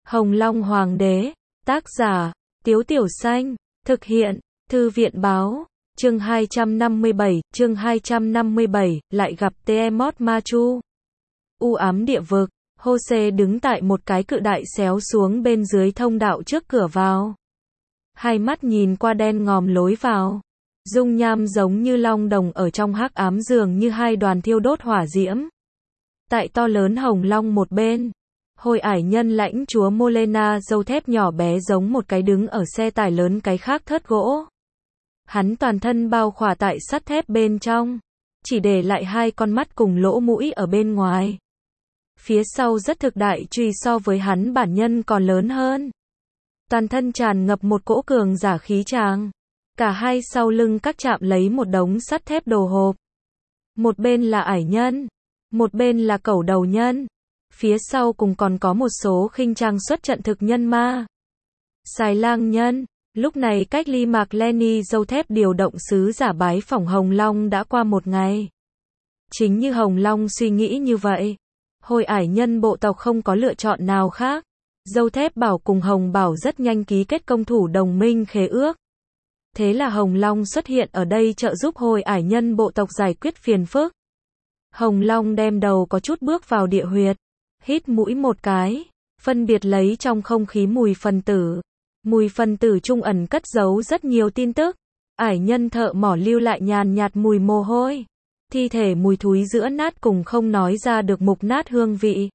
Hồng Long Hoàng đế, tác giả, Tiếu Tiểu Xanh, thực hiện, Thư viện báo, chương 257, lại gặp Tiamat Ma Chu. U ám địa vực, Hose đứng tại một cái cự đại xéo xuống bên dưới thông đạo trước cửa vào. Hai mắt nhìn qua đen ngòm lối vào. Dung nham giống như long đồng ở trong hắc ám dường như hai đoàn thiêu đốt hỏa diễm. Tại to lớn hồng long một bên, Hồi ải nhân lãnh chúa Molena dâu thép nhỏ bé giống một cái đứng ở xe tải lớn cái khác thớt gỗ. Hắn toàn thân bao khỏa tại sắt thép bên trong, chỉ để lại hai con mắt cùng lỗ mũi ở bên ngoài. Phía sau rất thực đại truy so với hắn bản nhân còn lớn hơn. Toàn thân tràn ngập một cỗ cường giả khí tràng. Cả hai sau lưng các chạm lấy một đống sắt thép đồ hộp. Một bên là ải nhân, một bên là cẩu đầu nhân. Phía sau cùng còn có một số khinh trang xuất trận thực nhân ma. Xài lang nhân, lúc này cách ly Mạc Lenny dâu thép điều động sứ giả bái phỏng Hồng Long đã qua một ngày. Chính như Hồng Long suy nghĩ như vậy. Hồi ải nhân bộ tộc không có lựa chọn nào khác. Dâu thép bảo cùng Hồng Bảo rất nhanh ký kết công thủ đồng minh khế ước. Thế là Hồng Long xuất hiện ở đây trợ giúp hồi ải nhân bộ tộc giải quyết phiền phức. Hồng Long đem đầu có chút bước vào địa huyệt. Hít mũi một cái, phân biệt lấy trong không khí mùi phân tử. Mùi phân tử trung ẩn cất giấu rất nhiều tin tức. Ải nhân thợ mỏ lưu lại nhàn nhạt mùi mồ hôi. Thi thể mùi thúi giữa nát cùng không nói ra được mục nát hương vị.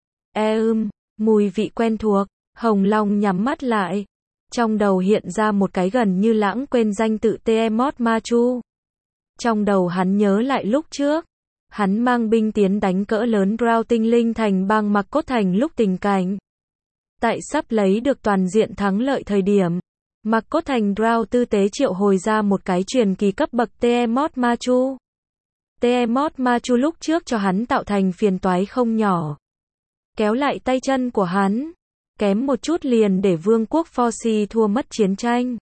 Mùi vị quen thuộc. Hồng Long nhắm mắt lại. Trong đầu hiện ra một cái gần như lãng quên danh tự Tiamat Ma Chu. Trong đầu hắn nhớ lại lúc trước. Hắn mang binh tiến đánh cỡ lớn Drow tinh linh thành bang Mặc Cốt Thành lúc tình cảnh. Tại sắp lấy được toàn diện thắng lợi thời điểm. Mặc Cốt Thành Drow tư tế triệu hồi ra một cái truyền kỳ cấp bậc Tiamat Ma Chu. Tiamat Ma Chu lúc trước cho hắn tạo thành phiền toái không nhỏ. Kéo lại tay chân của hắn. Kém một chút liền để vương quốc Forsi thua mất chiến tranh.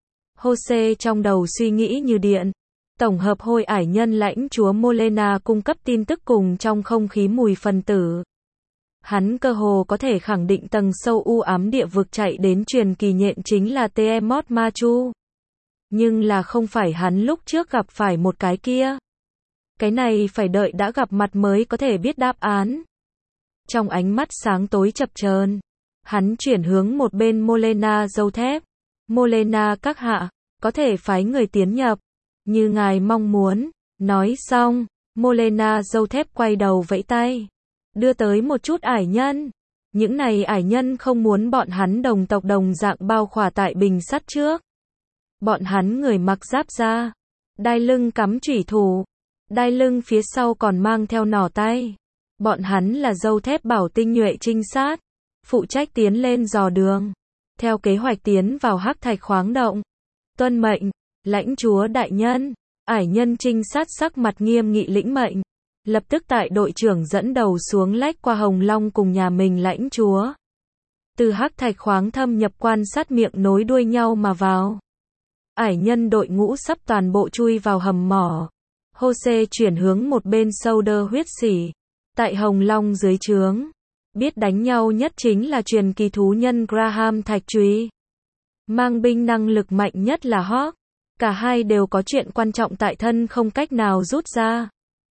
Hose trong đầu suy nghĩ như điện. Tổng hợp hồi ải nhân lãnh chúa Molena cung cấp tin tức cùng trong không khí mùi phân tử. Hắn cơ hồ có thể khẳng định tầng sâu u ám địa vực chạy đến truyền kỳ nhện chính là Tiamat Ma Chu. Nhưng là không phải hắn lúc trước gặp phải một cái kia. Cái này phải đợi đã gặp mặt mới có thể biết đáp án. Trong ánh mắt sáng tối chập chờn, hắn chuyển hướng một bên Molena dâu thép. Molena các hạ, có thể phái người tiến nhập. Như ngài mong muốn. Nói xong, Molena dâu thép quay đầu vẫy tay. Đưa tới một chút ải nhân. Những này ải nhân không muốn bọn hắn đồng tộc đồng dạng bao khỏa tại bình sắt trước. Bọn hắn người mặc giáp da. Đai lưng cắm chủy thủ. Đai lưng phía sau còn mang theo nỏ tay. Bọn hắn là dâu thép bảo tinh nhuệ trinh sát. Phụ trách tiến lên dò đường. Theo kế hoạch tiến vào hắc thạch khoáng động. Tuân mệnh. Lãnh chúa đại nhân, ải nhân trinh sát sắc mặt nghiêm nghị lĩnh mệnh. Lập tức tại đội trưởng dẫn đầu xuống lách qua Hồng Long cùng nhà mình lãnh chúa. Từ hắc thạch khoáng thâm nhập quan sát miệng nối đuôi nhau mà vào. Ải nhân đội ngũ sắp toàn bộ chui vào hầm mỏ. Hose chuyển hướng một bên Solder huyết sỉ. Tại Hồng Long dưới trướng. Biết đánh nhau nhất chính là truyền kỳ thú nhân Graham Thạch Trùy. Mang binh năng lực mạnh nhất là Hawk. Cả hai đều có chuyện quan trọng tại thân không cách nào rút ra.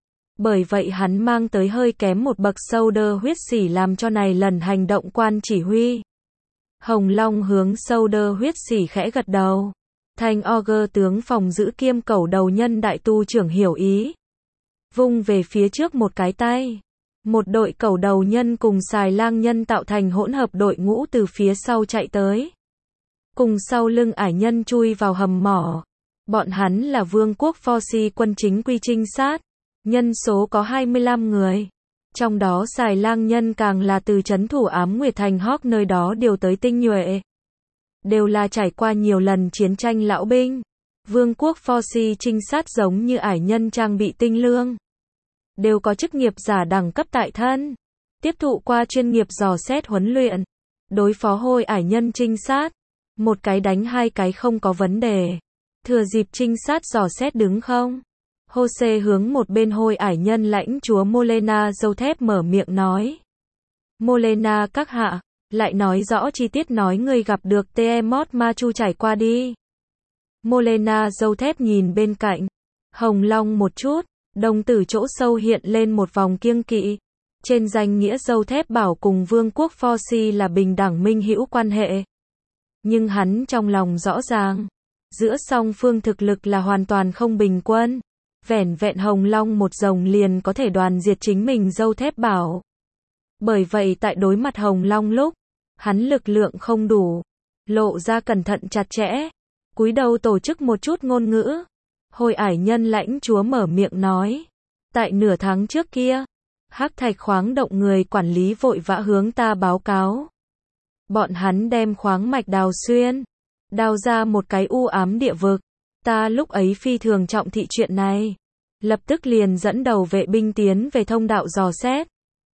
Bởi vậy hắn mang tới hơi kém một bậc Solder huyết sỉ làm cho này lần hành động quan chỉ huy. Hồng Long hướng Solder huyết sỉ khẽ gật đầu. Thành Auger tướng phòng giữ kiêm cẩu đầu nhân đại tu trưởng hiểu ý. Vung về phía trước một cái tay. Một đội cẩu đầu nhân cùng xài lang nhân tạo thành hỗn hợp đội ngũ từ phía sau chạy tới. Cùng sau lưng ải nhân chui vào hầm mỏ. Bọn hắn là vương quốc Forsi quân chính quy trinh sát. Nhân số có 25 người. Trong đó xài lang nhân càng là từ trấn thủ ám nguyệt thành Hawk nơi đó điều tới tinh nhuệ. Đều là trải qua nhiều lần chiến tranh lão binh. Vương quốc Forsi trinh sát giống như ải nhân trang bị tinh lương. Đều có chức nghiệp giả đẳng cấp tại thân. Tiếp thụ qua chuyên nghiệp dò xét huấn luyện. Đối phó hồi ải nhân trinh sát. Một cái đánh hai cái không có vấn đề. Thừa dịp trinh sát dò xét đứng không? Hose hướng một bên hồi ải nhân lãnh chúa Molena dâu thép mở miệng nói. Molena các hạ, Lại nói rõ chi tiết nói người gặp được Tiamat Ma Chu trải qua đi. Molena dâu thép nhìn bên cạnh. Hồng Long một chút, đồng tử chỗ sâu hiện lên một vòng kiêng kỵ. Trên danh nghĩa dâu thép bảo cùng vương quốc Forsi là bình đẳng minh hữu quan hệ. Nhưng hắn trong lòng rõ ràng, giữa song phương thực lực là hoàn toàn không bình quân. Vẻn vẹn Hồng Long một rồng liền có thể đoàn diệt chính mình dâu thép bảo. Bởi vậy tại đối mặt Hồng Long lúc, hắn lực lượng không đủ, lộ ra cẩn thận chặt chẽ, cúi đầu tổ chức một chút ngôn ngữ. Hồi ải nhân lãnh chúa mở miệng nói, tại nửa tháng trước kia, Hắc Thạch khoáng động người quản lý vội vã hướng ta báo cáo. Bọn hắn đem khoáng mạch đào xuyên, đào ra một cái u ám địa vực. Ta lúc ấy phi thường trọng thị chuyện này, lập tức liền dẫn đầu vệ binh tiến về thông đạo dò xét.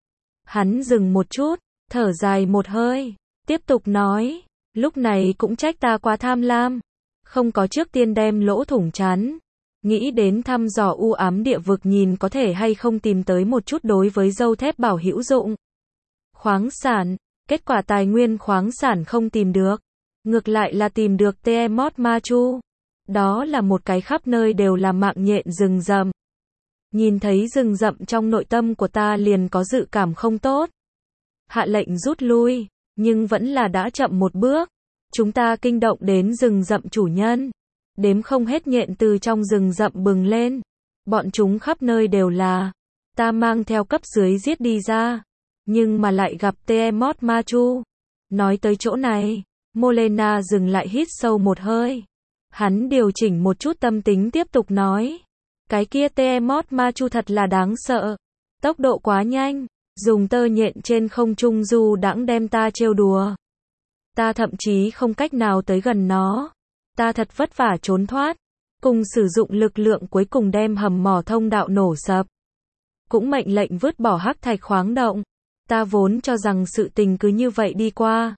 Hắn dừng một chút, thở dài một hơi, tiếp tục nói, lúc này cũng trách ta quá tham lam, không có trước tiên đem lỗ thủng chắn, nghĩ đến thăm dò u ám địa vực nhìn có thể hay không tìm tới một chút đối với dâu thép bảo hữu dụng. Khoáng sản, kết quả tài nguyên khoáng sản không tìm được, ngược lại là tìm được Tiamat Ma Chu. Đó là một cái khắp nơi đều là mạng nhện rừng rậm. Nhìn thấy rừng rậm trong nội tâm của ta liền có dự cảm không tốt. Hạ lệnh rút lui, nhưng vẫn là đã chậm một bước. Chúng ta kinh động đến rừng rậm chủ nhân. Đếm không hết nhện từ trong rừng rậm bừng lên. Bọn chúng khắp nơi đều là. Ta mang theo cấp dưới giết đi ra. Nhưng mà lại gặp Tiamat Ma Chu. Nói tới chỗ này, Molena dừng lại hít sâu một hơi. Hắn điều chỉnh một chút tâm tính tiếp tục nói. Cái kia Tiamat Ma Chu thật là đáng sợ. Tốc độ quá nhanh, dùng tơ nhện trên không trung du đãng đem ta trêu đùa. Ta thậm chí không cách nào tới gần nó. Ta thật vất vả trốn thoát, cùng sử dụng lực lượng cuối cùng đem hầm mỏ thông đạo nổ sập. Cũng mệnh lệnh vứt bỏ Hắc Thạch khoáng động. Ta vốn cho rằng sự tình cứ như vậy đi qua.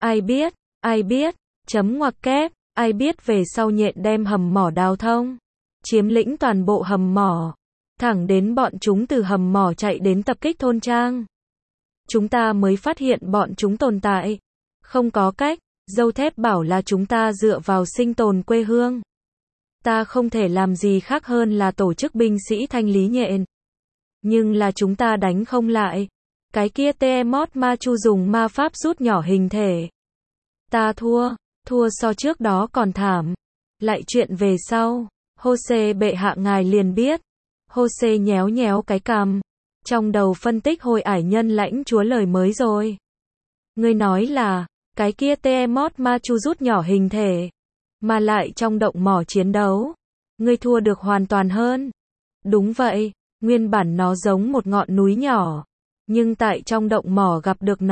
Ai biết, chấm ngoặc kép, ai biết về sau nhện đem hầm mỏ đào thông. Chiếm lĩnh toàn bộ hầm mỏ. Thẳng đến bọn chúng từ hầm mỏ chạy đến tập kích thôn trang. Chúng ta mới phát hiện bọn chúng tồn tại. Không có cách, dâu thép bảo là chúng ta dựa vào sinh tồn quê hương. Ta không thể làm gì khác hơn là tổ chức binh sĩ thanh lý nhện. Nhưng là chúng ta đánh không lại. Cái kia Tiamat Ma Chu dùng ma pháp rút nhỏ hình thể. Ta thua so trước đó còn thảm. Lại chuyện về sau, Jose bệ hạ ngài liền biết. Jose nhéo nhéo cái cằm, trong đầu phân tích hồi ải nhân lãnh chúa lời mới rồi. Ngươi nói là, cái kia Tiamat Ma Chu rút nhỏ hình thể, mà lại trong động mỏ chiến đấu. Ngươi thua được hoàn toàn hơn. Đúng vậy, nguyên bản nó giống một ngọn núi nhỏ. Nhưng tại trong động mỏ gặp được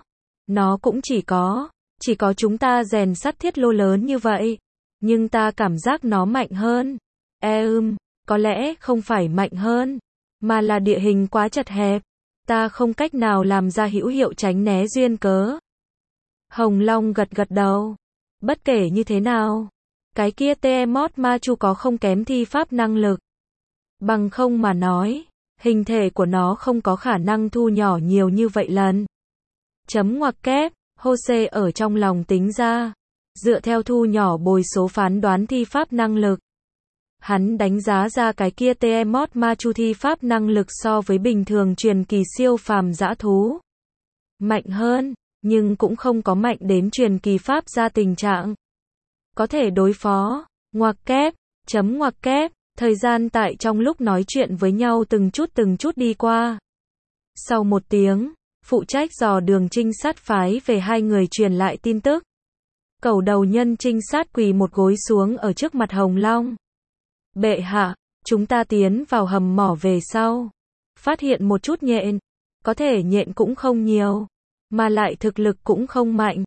nó cũng chỉ có chúng ta rèn sắt thiết lô lớn như vậy. Nhưng ta cảm giác nó mạnh hơn. Có lẽ không phải mạnh hơn, mà là địa hình quá chật hẹp. Ta không cách nào làm ra hữu hiệu tránh né duyên cớ. Hồng Long gật gật đầu. Bất kể như thế nào, cái kia Tiamat Ma Chu có không kém thi pháp năng lực. Bằng không mà nói, hình thể của nó không có khả năng thu nhỏ nhiều như vậy lần. Chấm ngoặc kép, Jose ở trong lòng tính ra. Dựa theo thu nhỏ bồi số phán đoán thi pháp năng lực. Hắn đánh giá ra cái kia Tiamat Ma Chu thi pháp năng lực so với bình thường truyền kỳ siêu phàm dã thú. Mạnh hơn, nhưng cũng không có mạnh đến truyền kỳ pháp ra tình trạng. Có thể đối phó, ngoặc kép, chấm ngoặc kép, thời gian tại trong lúc nói chuyện với nhau từng chút đi qua. Sau một tiếng, phụ trách dò đường trinh sát phái về hai người truyền lại tin tức. Cẩu đầu nhân trinh sát quỳ một gối xuống ở trước mặt Hồng Long. Bệ hạ, chúng ta tiến vào hầm mỏ về sau. Phát hiện một chút nhện. Có thể nhện cũng không nhiều. Mà lại thực lực cũng không mạnh.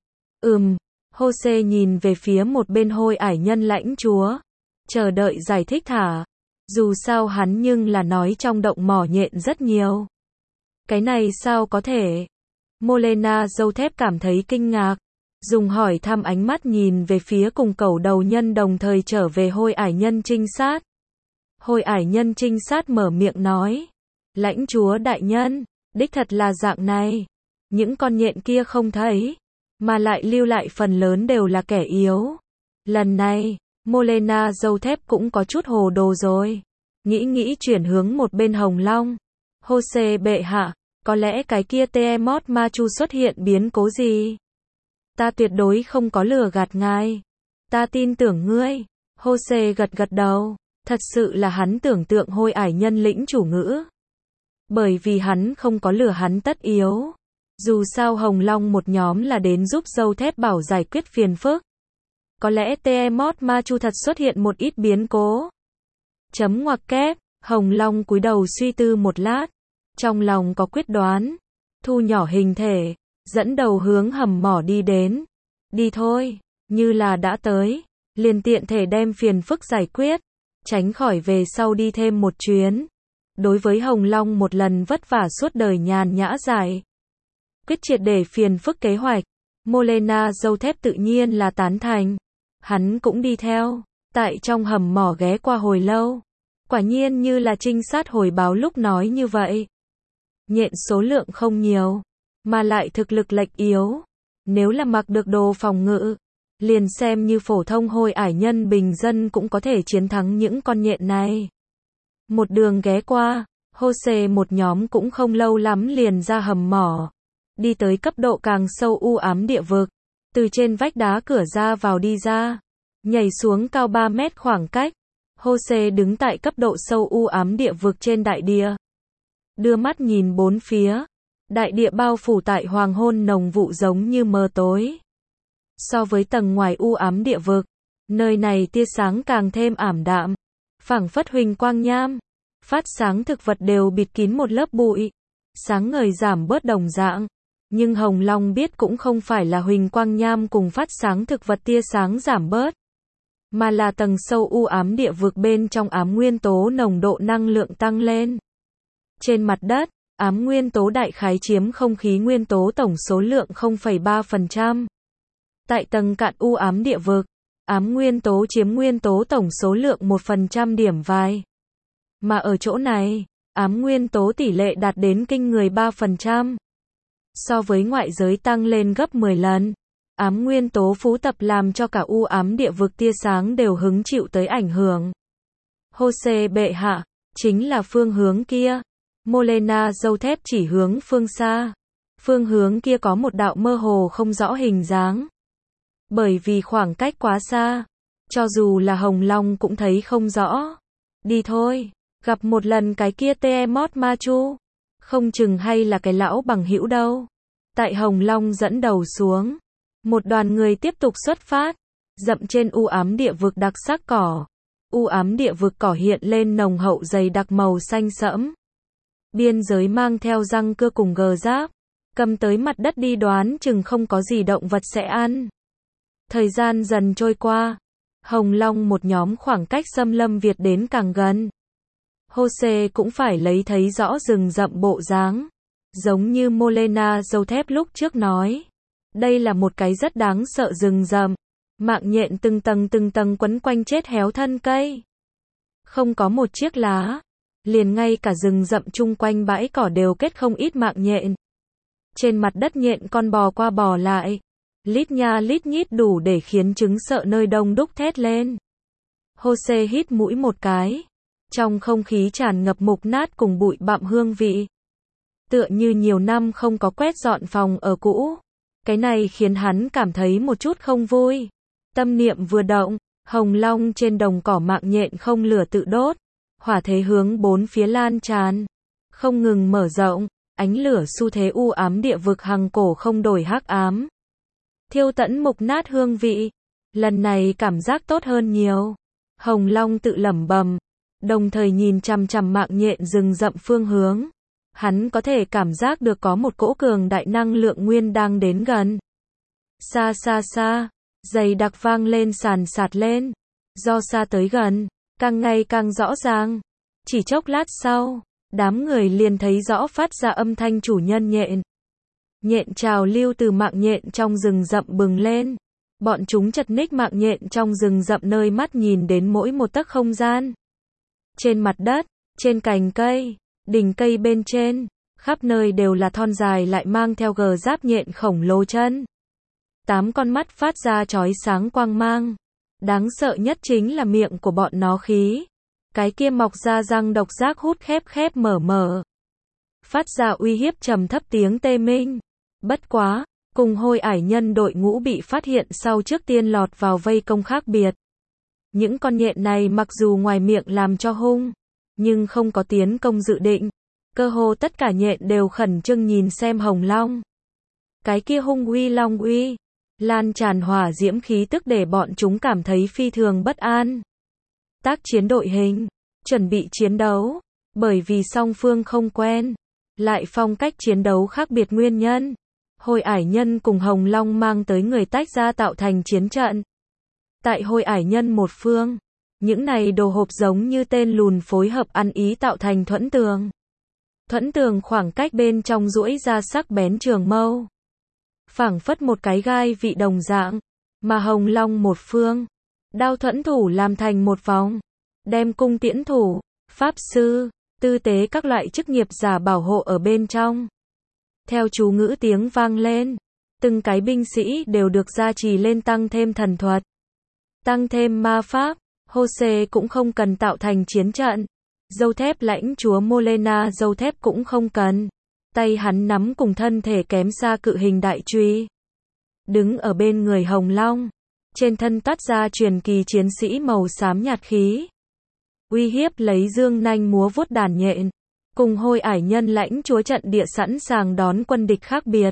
Jose nhìn về phía một bên hồi ải nhân lãnh chúa. Chờ đợi giải thích thả. Dù sao hắn nhưng là nói trong động mỏ nhện rất nhiều. Cái này sao có thể? Molena dâu thép cảm thấy kinh ngạc. Dùng hỏi thăm ánh mắt nhìn về phía cùng cẩu đầu nhân đồng thời trở về hồi ải nhân trinh sát. Hồi ải nhân trinh sát mở miệng nói. Lãnh chúa đại nhân, đích thật là dạng này. những con nhện kia không thấy, mà lại lưu lại phần lớn đều là kẻ yếu. Lần này, Molena dâu thép cũng có chút hồ đồ rồi. Nghĩ chuyển hướng một bên Hồng Long. Jose bệ hạ, có lẽ cái kia Tiamat Machu xuất hiện biến cố gì? Ta tuyệt đối không có lừa gạt ngài. Ta tin tưởng ngươi. Jose gật đầu. Thật sự là hắn tưởng tượng hôi ải nhân lĩnh chủ ngữ. Bởi vì hắn không có lừa hắn tất yếu. Dù sao Hồng Long một nhóm là đến giúp dâu thép bảo giải quyết phiền phức. Có lẽ Tiamat Machu thật xuất hiện một ít biến cố. Chấm ngoặc kép, Hồng Long cúi đầu suy tư một lát. Trong lòng có quyết đoán. Thu nhỏ hình thể, dẫn đầu hướng hầm mỏ đi đến. Đi thôi, như là đã tới. Liền tiện thể đem phiền phức giải quyết. Tránh khỏi về sau đi thêm một chuyến. Đối với Hồng Long một lần vất vả suốt đời nhàn nhã giải quyết triệt để phiền phức kế hoạch. Molena dâu thép tự nhiên là tán thành. Hắn cũng đi theo. Tại trong hầm mỏ ghé qua hồi lâu. Quả nhiên như là trinh sát hồi báo lúc nói như vậy. Nhện số lượng không nhiều. Mà lại thực lực lệch yếu. Nếu là mặc được đồ phòng ngự. Liền xem như phổ thông hôi ải nhân bình dân cũng có thể chiến thắng những con nhện này. Một đường ghé qua. Jose một nhóm cũng không lâu lắm liền ra hầm mỏ. Đi tới cấp độ càng sâu u ám địa vực. Từ trên vách đá cửa ra vào đi ra. Nhảy xuống cao 3 mét khoảng cách. Jose đứng tại cấp độ sâu u ám địa vực trên đại địa. Đưa mắt nhìn bốn phía. Đại địa bao phủ tại hoàng hôn nồng vụ giống như mờ tối. So với tầng ngoài u ám địa vực, nơi này tia sáng càng thêm ảm đạm. Phảng phất huỳnh quang nham. Phát sáng thực vật đều bịt kín một lớp bụi. Sáng ngời giảm bớt đồng dạng. Nhưng Hồng Long biết cũng không phải là huỳnh quang nham cùng phát sáng thực vật tia sáng giảm bớt. Mà là tầng sâu u ám địa vực bên trong ám nguyên tố nồng độ năng lượng tăng lên. Trên mặt đất, ám nguyên tố đại khái chiếm không khí nguyên tố tổng số lượng 0,3%. Tại tầng cạn u ám địa vực, ám nguyên tố chiếm nguyên tố tổng số lượng 1% điểm vài. Mà ở chỗ này, ám nguyên tố tỷ lệ đạt đến kinh người 3%. So với ngoại giới tăng lên gấp 10 lần. Ám nguyên tố phú tập làm cho cả u ám địa vực tia sáng đều hứng chịu tới ảnh hưởng. Jose bệ hạ, chính là phương hướng kia. Molena dâu thép chỉ hướng phương xa. Phương hướng kia có một đạo mơ hồ không rõ hình dáng. Bởi vì khoảng cách quá xa, cho dù là Hồng Long cũng thấy không rõ. Đi thôi, gặp một lần cái kia Tiamat Machu. Không chừng hay là cái lão bằng hữu đâu. Tại Hồng Long dẫn đầu xuống. Một đoàn người tiếp tục xuất phát. Dậm trên u ám địa vực đặc sắc cỏ. U ám địa vực cỏ hiện lên nồng hậu dày đặc màu xanh sẫm. Biên giới mang theo răng cưa cùng gờ giáp. Cầm tới mặt đất đi đoán chừng không có gì động vật sẽ ăn. Thời gian dần trôi qua. Hồng Long một nhóm khoảng cách xâm lâm Việt đến càng gần. Jose cũng phải lấy thấy rõ rừng rậm bộ dáng. Giống như Molena dâu thép lúc trước nói. Đây là một cái rất đáng sợ rừng rậm. Mạng nhện từng tầng quấn quanh chết héo thân cây. Không có một chiếc lá. Liền ngay cả rừng rậm chung quanh bãi cỏ đều kết không ít mạng nhện. Trên mặt đất nhện con bò qua bò lại. Lít nha lít nhít đủ để khiến trứng sợ nơi đông đúc thét lên. Jose hít mũi một cái. Trong không khí tràn ngập mục nát cùng bụi bặm hương vị. Tựa như nhiều năm không có quét dọn phòng ở cũ. Cái này khiến hắn cảm thấy một chút không vui. Tâm niệm vừa động, Hồng Long trên đồng cỏ mạng nhện không lửa tự đốt. Hỏa thế hướng bốn phía lan tràn. Không ngừng mở rộng, ánh lửa xu thế u ám địa vực hằng cổ không đổi hắc ám. Thiêu tẫn mục nát hương vị. Lần này cảm giác tốt hơn nhiều. Hồng Long tự lẩm bẩm. Đồng thời nhìn chằm chằm mạng nhện rừng rậm phương hướng. Hắn có thể cảm giác được có một cỗ cường đại năng lượng nguyên đang đến gần. Xa xa xa, dày đặc vang lên sàn sạt lên. Do xa tới gần, càng ngày càng rõ ràng. Chỉ chốc lát sau, đám người liền thấy rõ phát ra âm thanh chủ nhân nhện. Nhện trào lưu từ mạng nhện trong rừng rậm bừng lên. Bọn chúng chật ních mạng nhện trong rừng rậm nơi mắt nhìn đến mỗi một tấc không gian. Trên mặt đất, trên cành cây, đỉnh cây bên trên, Khắp nơi đều là thon dài lại mang theo gờ giáp nhện khổng lồ chân. 8 con mắt phát ra chói sáng quang mang. Đáng sợ nhất chính là miệng của bọn nó khí. Cái kia mọc ra răng độc giác hút khép khép mở mở. Phát ra uy hiếp trầm thấp tiếng tê minh. Bất quá, cùng Hôi Ải Nhân đội ngũ bị phát hiện sau trước tiên lọt vào vây công khác biệt. Những con nhện này mặc dù ngoài miệng làm cho hung, nhưng không có tiến công dự định. Cơ hồ tất cả nhện đều khẩn trương nhìn xem Hồng Long. Cái kia hung uy long uy, lan tràn hỏa diễm khí tức để bọn chúng cảm thấy phi thường bất an. Tác chiến đội hình, chuẩn bị chiến đấu, bởi vì song phương không quen, lại phong cách chiến đấu khác biệt nguyên nhân. Hôi Ải Nhân cùng Hồng Long mang tới người tách ra tạo thành chiến trận. Tại Hôi Ải Nhân một phương, những này đồ hộp giống như tên lùn phối hợp ăn ý tạo thành thuẫn tường. Thuẫn tường khoảng cách bên trong duỗi ra sắc bén trường mâu. Phảng phất một cái gai vị đồng dạng, mà Hồng Long một phương. Đao thuẫn thủ làm thành một vòng, đem cung tiễn thủ, pháp sư, tư tế các loại chức nghiệp giả bảo hộ ở bên trong. Theo chú ngữ tiếng vang lên, từng cái binh sĩ đều được gia trì lên tăng thêm thần thuật, tăng thêm ma pháp. Jose cũng không cần tạo thành chiến trận. Dâu thép lãnh chúa Molena dâu thép cũng không cần. Tay hắn nắm cùng thân thể kém xa cự hình đại truy. Đứng ở bên người Hồng Long, trên thân toát ra truyền kỳ chiến sĩ màu xám nhạt khí. Uy hiếp lấy dương nanh múa vuốt đàn nhện. Cùng Hôi Ải Nhân lãnh chúa trận địa sẵn sàng đón quân địch khác biệt.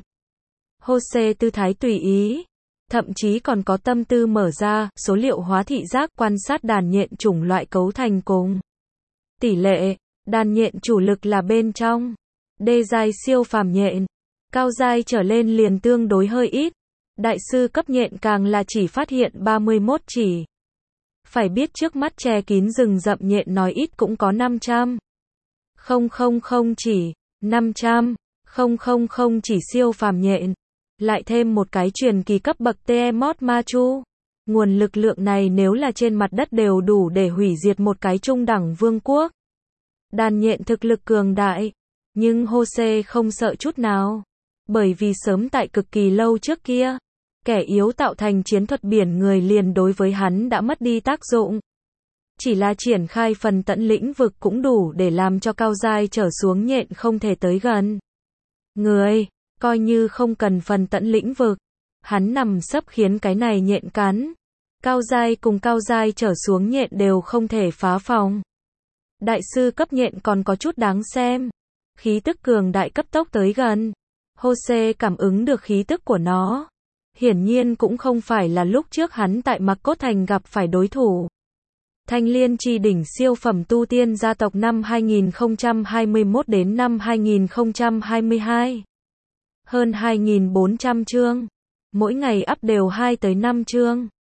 Jose tư thái tùy ý. Thậm chí còn có tâm tư mở ra, số liệu hóa thị giác quan sát đàn nhện chủng loại cấu thành cùng. Tỷ lệ, đàn nhện chủ lực là bên trong. Đê giai siêu phàm nhện. Cao giai trở lên liền tương đối hơi ít. Đại sư cấp nhện càng là chỉ phát hiện 31 chỉ. Phải biết trước mắt che kín rừng rậm nhện nói ít cũng có 500. 000 chỉ. 500. 000 chỉ siêu phàm nhện. Lại thêm một cái truyền kỳ cấp bậc Tiamat Machu. Nguồn lực lượng này nếu là trên mặt đất đều đủ để hủy diệt một cái trung đẳng vương quốc. Đàn nhện thực lực cường đại. Nhưng Jose không sợ chút nào. Bởi vì sớm tại cực kỳ lâu trước kia, kẻ yếu tạo thành chiến thuật biển người liền đối với hắn đã mất đi tác dụng. Chỉ là triển khai phần tận lĩnh vực cũng đủ để làm cho cao giai trở xuống nhện không thể tới gần. Người, coi như không cần phần tận lĩnh vực, hắn nằm sấp khiến cái này nhện cắn. Cao giai cùng cao giai trở xuống nhện đều không thể phá phòng. Đại sư cấp nhện còn có chút đáng xem. Khí tức cường đại cấp tốc tới gần. Jose cảm ứng được khí tức của nó. Hiển nhiên cũng không phải là lúc trước hắn tại Mạc Cốt Thành gặp phải đối thủ. Thanh Liên Chi đỉnh siêu phẩm tu tiên gia tộc năm 2021 đến năm 2022. Hơn 2.400 chương. Mỗi ngày up đều 2 tới 5 chương.